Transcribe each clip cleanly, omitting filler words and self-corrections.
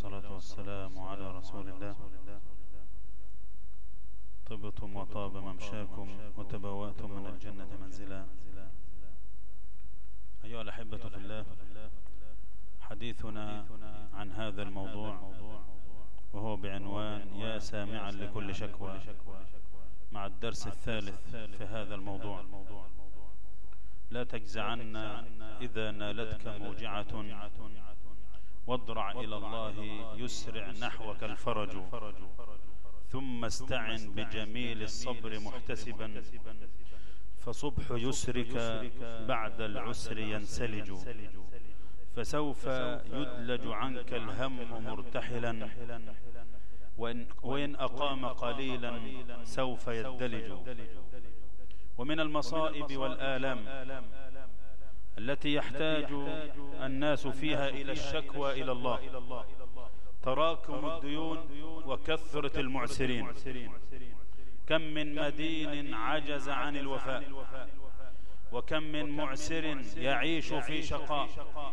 والصلاة والسلام على رسول الله. طبتم وطاب ممشاكم وتبوأتم من الجنة منزلا. أيها الأحبة في الله، حديثنا عن هذا الموضوع وهو بعنوان يا سامعا لكل شكوى، مع الدرس الثالث في هذا الموضوع. لا تجزعن إذا نالتك موجعة، واضرع إلى الله يسرع نحوك الفرج، ثم استعن بجميل الصبر محتسبا، فصبح يسرك بعد العسر ينسلج، فسوف يدلج عنك الهم مرتحلا، وإن أقام قليلا سوف يدلج. ومن المصائب والآلام التي يحتاج الناس فيها إلى الشكوى إلى الله تراكم الديون وكثرة المعسرين. كم من مدين عجز عن الوفاء، وكم من معسر يعيش في شقاء،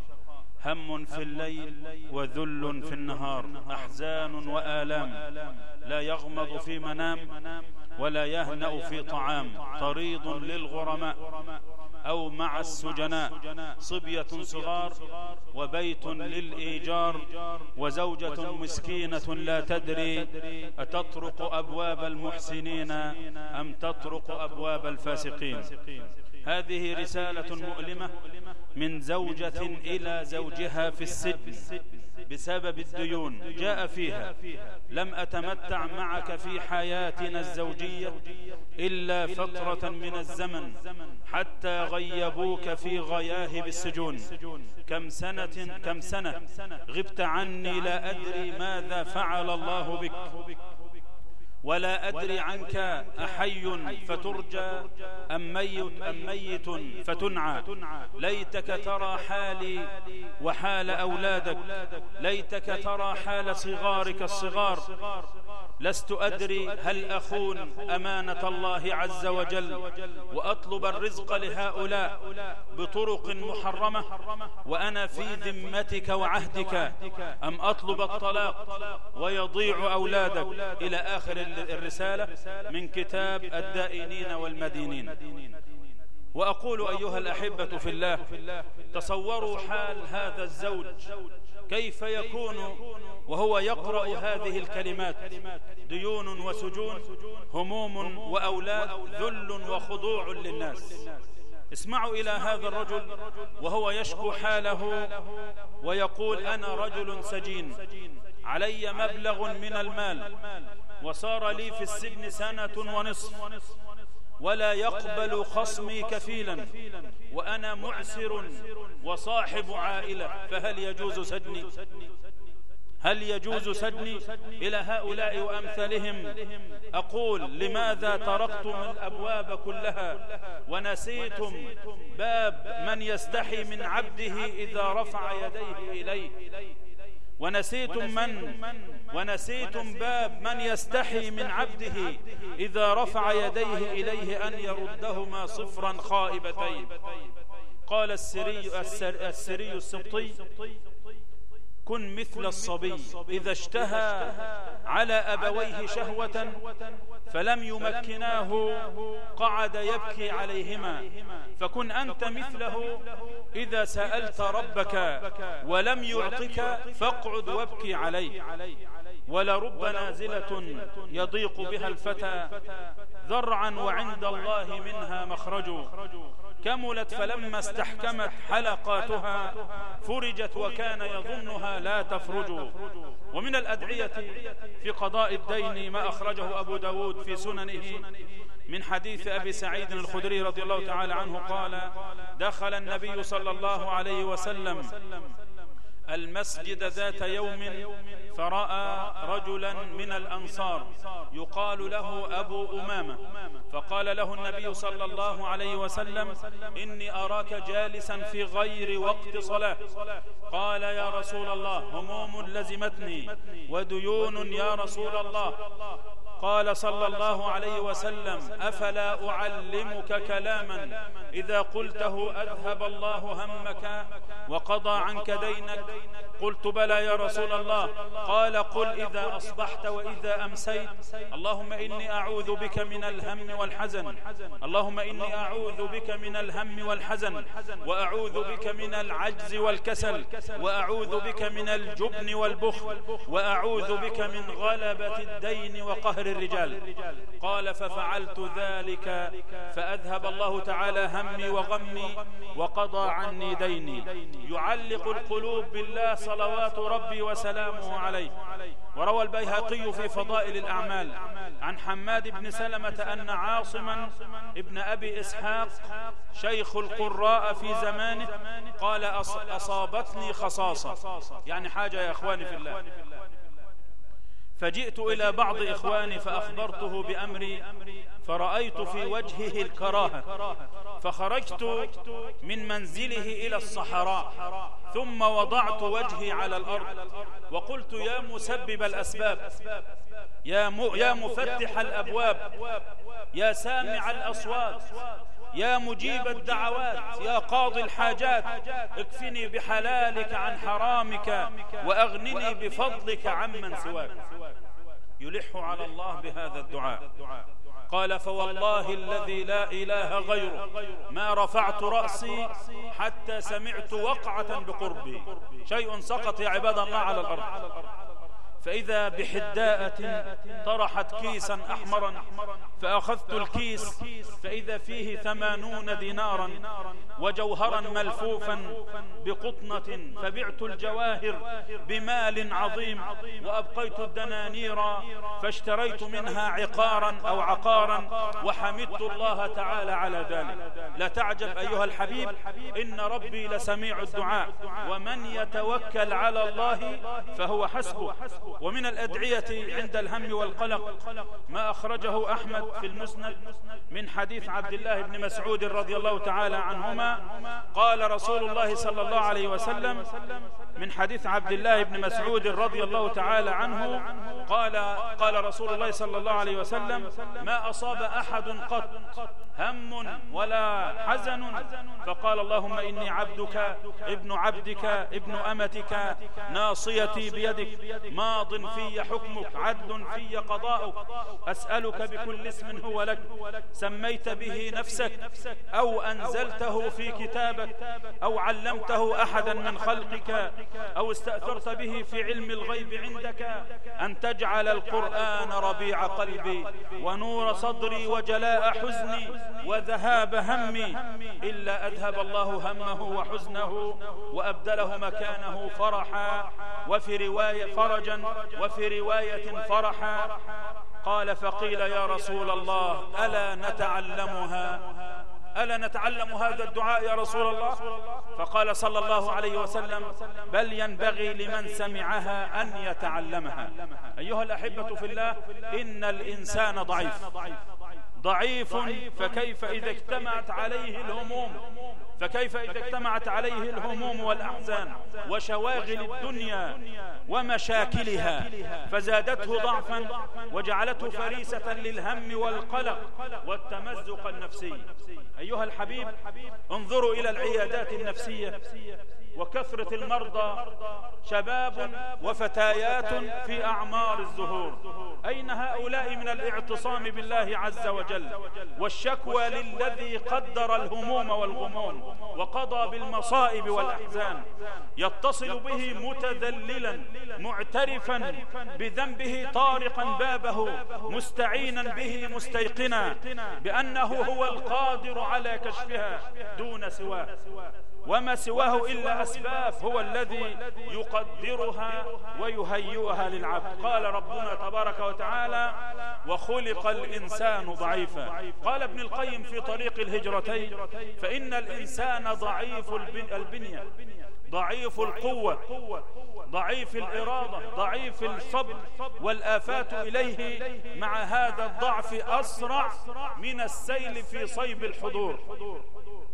هم في الليل وذل في النهار، أحزان وآلام، لا يغمض في منام ولا يهنأ في طعام، طريد للغرماء أو مع السجناء، صبية صغار وبيت للإيجار، وزوجة مسكينة لا تدري أتطرق أبواب المحسنين أم تطرق أبواب الفاسقين. هذه رسالة مؤلمة من زوجة إلى زوجها في السجن بسبب الديون. جاء فيها: لم أتمتع معك في حياتنا الزوجية إلا فترة من الزمن حتى غيبوك في غياهب السجون. كم سنة غبت عني، لا أدري ماذا فعل الله بك، ولا أدري عنك أحي فترجى أم ميت فتنعى. ليتك ترى حالي وحال أولادك، ليتك ترى حال صغارك الصغار. لست أدري هل أخون أمانة الله عز وجل وأطلب الرزق لهؤلاء بطرق محرمة وأنا في ذمتك وعهدك، أم أطلب الطلاق ويضيع أولادك. إلى آخر الرسالة من كتاب الدائنين والمدينين. وأقول أيها الأحبة في الله، تصوروا حال هذا الزوج كيف يكون وهو يقرأ هذه الكلمات: ديون وسجون، هموم وأولاد، ذل وخضوع للناس. اسمعوا إلى هذا الرجل وهو يشكو حاله ويقول: أنا رجل سجين، علي مبلغ من المال، وصار لي في السجن سنة ونصف، ولا يقبل خصمي كفيلا، وأنا معسر وصاحب عائلة، فهل يجوز سجني؟ هل يجوز سجني؟ إلى هؤلاء وأمثالهم أقول: لماذا تركتم الأبواب كلها ونسيتم باب من يستحي من عبده إذا رفع يديه إليه؟ ونسيتم باب من يستحي من عبده إذا رفع يديه إليه أن يردهما صفرا خائبتين. قال السري السبطي: كن مثل الصبي إذا اشتهى على أبويه شهوة فلم يمكناه قعد يبكي عليهما، فكن أنت مثله إذا سألت ربك ولم يعطك فاقعد وابكي عليه. ولرب نازلة يضيق بها الفتى ذرعا وعند الله منها مخرج، كملت فلما استحكمت حلقاتها فرجت وكان يظنها لا تفرج. ومن الأدعية في قضاء الدين ما أخرجه أبو داود في سننه من حديث أبي سعيد الخدري رضي الله تعالى عنه قال: دخل النبي صلى الله عليه وسلم المسجد ذات يوم فرأى رجلا من الأنصار يقال له أبو أمامة، فقال له النبي صلى الله عليه وسلم: إني أراك جالسا في غير وقت صلاة. قال: يا رسول الله، هموم لزمتني وديون يا رسول الله. قال صلى الله عليه وسلم: أفلا أعلمك كلاما إذا قلته أذهب الله همك وقضى عنك دينك؟ قلت: بلى يا رسول الله. قال: قل إذا أصبحت وإذا أمسيت: اللهم إني أعوذ بك من الهم والحزن، اللهم إني أعوذ بك من الهم والحزن، وأعوذ بك من العجز والكسل، وأعوذ بك من الجبن والبخل، وأعوذ بك من غلبة الدين وقهر الرجال. قال: ففعلت ذلك فأذهب الله تعالى همي وغمي وقضى عني ديني. يعلق القلوب بالله صلوات ربي وسلامه عليه. وروى البيهقي في فضائل الأعمال عن حماد بن سلمة أن عاصما ابن أبي إسحاق شيخ القراء في زمانه قال: أصابتني خصاصة، يعني حاجة يا إخواني في الله، فجئت إلى بعض إخواني فأخبرته بأمري، فرأيت في وجهه الكراهة، فخرجت من منزله إلى الصحراء، ثم وضعت وجهي على الأرض وقلت: يا مسبب الأسباب، يا مفتح الأبواب، يا سامع الأصوات، يا مجيب الدعوات، يا قاضي الحاجات، اكفني بحلالك عن حرامك وأغنني بفضلك عمن سواك. يلح على الله بهذا الدعاء. قال: فوالله الذي لا إله غيره ما رفعت رأسي حتى سمعت وقعة بقربي، شيء سقط يا عباد الله على الأرض، فإذا بحداءة طرحت كيسا أحمرا، فأخذت الكيس فإذا فيه 80 دينارا وجوهرا ملفوفا بقطنة، فبعت الجواهر بمال عظيم وأبقيت الدنانير فاشتريت منها عقارا أو عقارا، وحمدت الله تعالى على ذلك. لا تعجب أيها الحبيب، إن ربي لسميع الدعاء، ومن يتوكل على الله فهو حسبه. ومن الأدعية عند الهم والقلق ما أخرجه أحمد في المسند من حديث عبد الله بن مسعود رضي الله تعالى عنهما قال رسول الله صلى الله عليه وسلم، من حديث عبد الله بن مسعود رضي الله تعالى عنه قال رسول الله صلى الله عليه وسلم: ما أصاب أحد قط هم ولا حزن فقال: اللهم إني عبدك ابن عبدك ابن أمتك ناصيتي بيدك ماض في حكمك عدل في قضاؤك، أسألك بكل اسم هو لك سميت به نفسك أو أنزلته في كتابك أو علمته أحدا من خلقك أو استأثرت به في علم الغيب عندك أن تجعل القرآن ربيع قلبي ونور صدري وجلاء حزني وذهاب همي، إلا أذهب الله همه وحزنه وأبدله مكانه فرحا، وفي رواية فرجا، وفي رواية فرحا. قال: فقيل: يا رسول الله ألا نتعلم هذا الدعاء يا رسول الله؟ فقال صلى الله عليه وسلم: بل ينبغي لمن سمعها أن يتعلمها. أيها الأحبة في الله، إن الإنسان ضعيف، فكيف إذا اجتمعت عليه الهموم والأحزان وشواغل الدنيا ومشاكلها، فزادته ضعفا وجعلته فريسة للهم والقلق والتمزق النفسي. أيها الحبيب، انظروا إلى العيادات النفسية وكثرة المرضى، شباب وفتيات في أعمار الزهور. أين هؤلاء من الاعتصام بالله عز وجل والشكوى للذي قدر الهموم والغموم وقضى بالمصائب والأحزان؟ يتصل به متذللا معترفا بذنبه طارقا بابه مستعينا به مستيقنا بأنه هو القادر على كشفها دون سواه، وما سواه إلا أسباب هو الذي يقدرها ويهيئها للعبد. قال ربنا تبارك وتعالى: وخلق الإنسان ضعيفا. قال ابن القيم في طريق الهجرتين: فإن الإنسان ضعيف البنية، ضعيف القوة، ضعيف الإرادة، ضعيف الصبر، والآفات إليه مع هذا الضعف أسرع من السيل في صيب الحضور.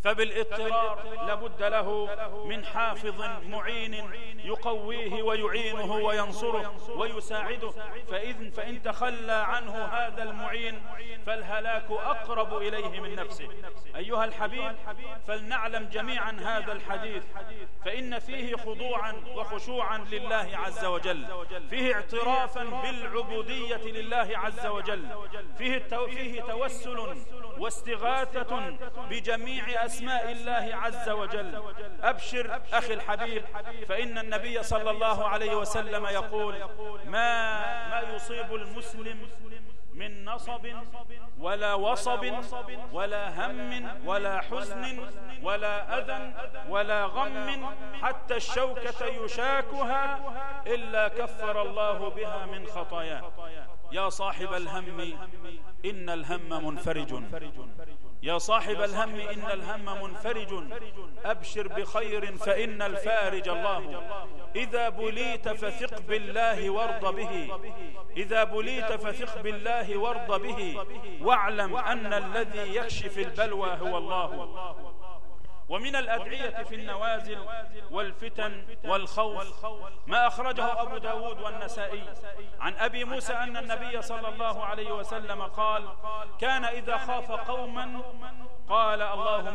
فبالاضطرار لابد له من حافظ معين يقويه ويعينه وينصره ويساعده، فإن تخلى عنه هذا المعين فالهلاك أقرب إليه من نفسه. أيها الحبيب، فلنعلم جميعا هذا الحديث، فإن فيه خضوعا وخشوعا لله عز وجل، فيه اعترافا بالعبودية لله عز وجل، فيه توسل واستغاثة بجميع أسماء الله عز وجل. أبشر أخي الحبيب، فإن النبي صلى الله عليه وسلم يقول: ما يصيب المسلم من نصب ولا وصب ولا هم ولا حزن ولا أذى ولا غم حتى الشوكة يشاكها إلا كفر الله بها من خطاياه. يا صاحب الهم إن الهم منفرج، يا صاحب الهم إن الهم منفرج، أبشر بخير فإن الفارج الله. إذا بليت فثق بالله وارض به، إذا بليت فثق بالله وارض به، واعلم أن الذي يكشف البلوى هو الله. ومن الأدعية في النوازل والفتن والخوف ما أخرجه أبو داود والنسائي عن أبي موسى أن النبي صلى الله عليه وسلم قال: كان إذا خاف قوما قال: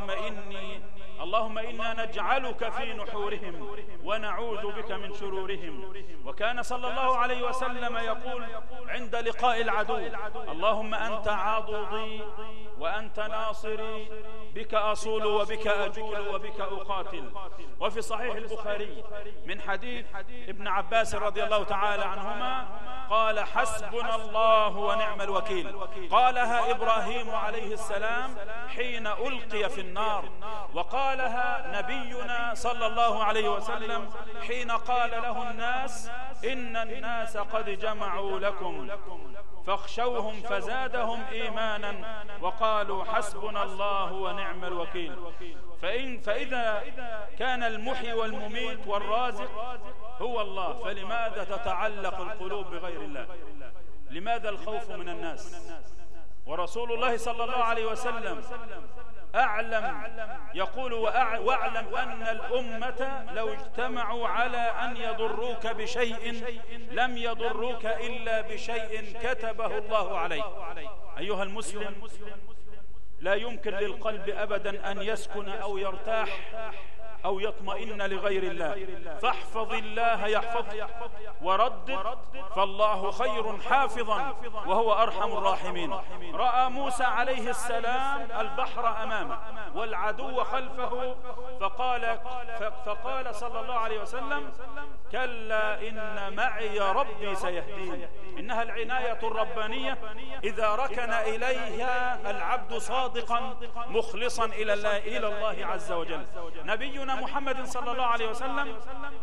اللهم إنا نجعلك في نحورهم ونعوذ بك من شرورهم. وكان صلى الله عليه وسلم يقول عند لقاء العدو: اللهم أنت عضدي وأنت ناصري، بك أصول وبك أجول وبك أقاتل. وفي صحيح البخاري من حديث ابن عباس رضي الله تعالى عنهما قال: حسبنا الله ونعم الوكيل. قالها إبراهيم عليه السلام حين ألقي في النار، وقالها نبينا صلى الله عليه وسلم حين قال له الناس: إن الناس قد جمعوا لكم فاخشوهم فزادهم إيمانا وقالوا حسبنا الله ونعم الوكيل. فإذا كان المحيي والمميت والرازق هو الله، فلماذا تتعلق القلوب بغير الله؟ لماذا الخوف من الناس؟ ورسول الله صلى الله عليه وسلم يقول: واعلم أن الأمة لو اجتمعوا على أن يضروك بشيء لم يضروك إلا بشيء كتبه الله عليك. أيها المسلم، لا يمكن للقلب أبدا أن يسكن أو يرتاح أو يطمئن لغير الله، فاحفظ الله يحفظك وردد، فالله خير حافظا وهو أرحم الراحمين. رأى موسى عليه السلام البحر أمامه والعدو خلفه، فقال صلى الله عليه وسلم: كلا إن معي ربي سيهدين. إنها العناية الربانية إذا ركن إليها العبد صادقا مخلصا إلى الله عز وجل. نبينا محمد صلى الله عليه وسلم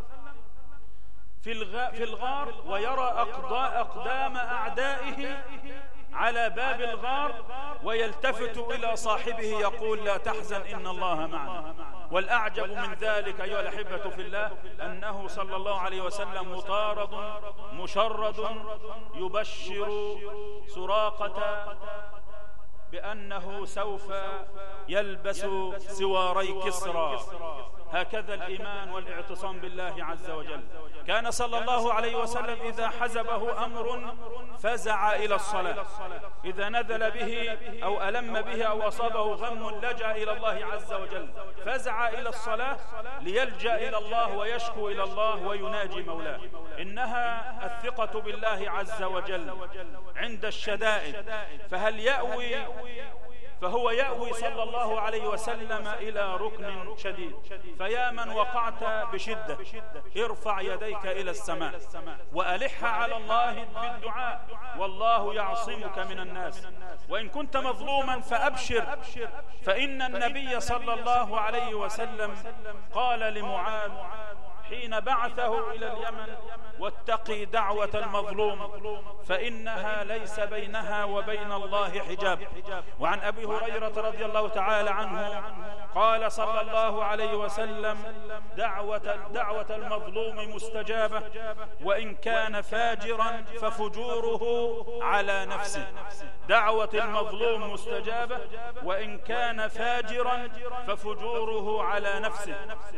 في الغار ويرى أقدام أعدائه على باب الغار، ويلتفت إلى صاحبه يقول: لا تحزن إن الله معنا. والأعجب من ذلك أيها الأحبة في الله أنه صلى الله عليه وسلم مطارد مشرد يبشر سراقة بأنه سوف يلبس سواري كسرى. هكذا الإيمان والاعتصام بالله عز وجل. كان صلى الله عليه وسلم إذا حزبه أمر فزع إلى الصلاة، إذا نزل به أو ألم به أو أصابه غم لجأ إلى الله عز وجل، فزع إلى الصلاة ليلجأ إلى الله ويشكو إلى الله ويناجي مولاه. إنها الثقة بالله عز وجل عند الشدائد. فهو يأوي صلى الله عليه وسلم إلى ركن شديد. فيا من وقعت بشدة ارفع يديك إلى السماء وألح على الله بالدعاء، والله يعصمك من الناس. وإن كنت مظلوما فأبشر، فإن النبي صلى الله عليه وسلم قال لمعاذ: حين بعثه إلى اليمن: واتقي دعوة المظلوم فإنها ليس بينها وبين الله حجاب. وعن أبي هريرة رضي الله تعالى عنه قال صلى الله عليه وسلم: دعوة المظلوم مستجابة، وإن كان فاجرا ففجوره على نفسه. دعوة المظلوم مستجابة، وإن كان فاجرا ففجوره على نفسه.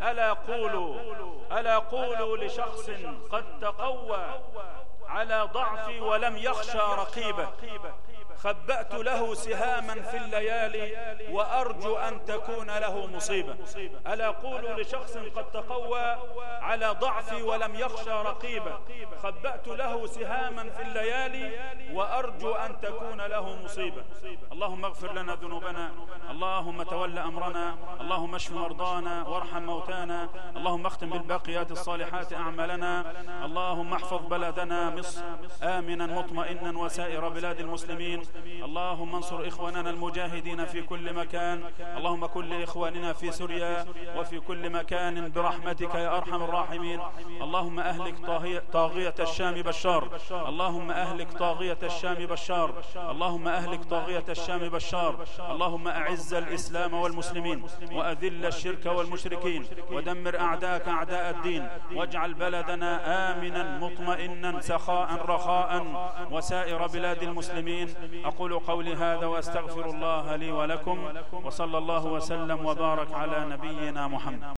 ألا قولوا لشخص قد تقوى على ضعفي ولم يخشى رقيبة: خبأت له سهاما في الليالي وأرجو أن تكون له مصيبة. ألا قولوا لشخص قد تقوى على ضعفي ولم يخشى رقيبة: خبأت له سهاما في الليالي وأرجو أن تكون له مصيبة. اللهم اغفر لنا ذنوبنا، اللهم تول أمرنا، اللهم اشف مرضانا وارحم موتانا، اللهم اختم بالباقيات الصالحات أعمالنا، اللهم احفظ بلدنا مصر آمنا مطمئنا وسائر بلاد المسلمين. اللهم انصر إخواننا المجاهدين في كل مكان، اللهم كن لإخواننا في سوريا وفي كل مكان برحمتك يا أرحم الراحمين. اللهم أهلك طاغية الشام بشار، اللهم أهلك طاغية الشام بشار، اللهم أهلك طاغية الشام بشار. اللهم أعز الإسلام والمسلمين وأذل الشرك والمشركين ودمر أعداءك أعداء الدين، واجعل بلدنا آمنا مطمئنا سخاء رخاء وسائر بلاد المسلمين. أقول قولي هذا وأستغفر الله لي ولكم، وصلى الله وسلم وبارك على نبينا محمد.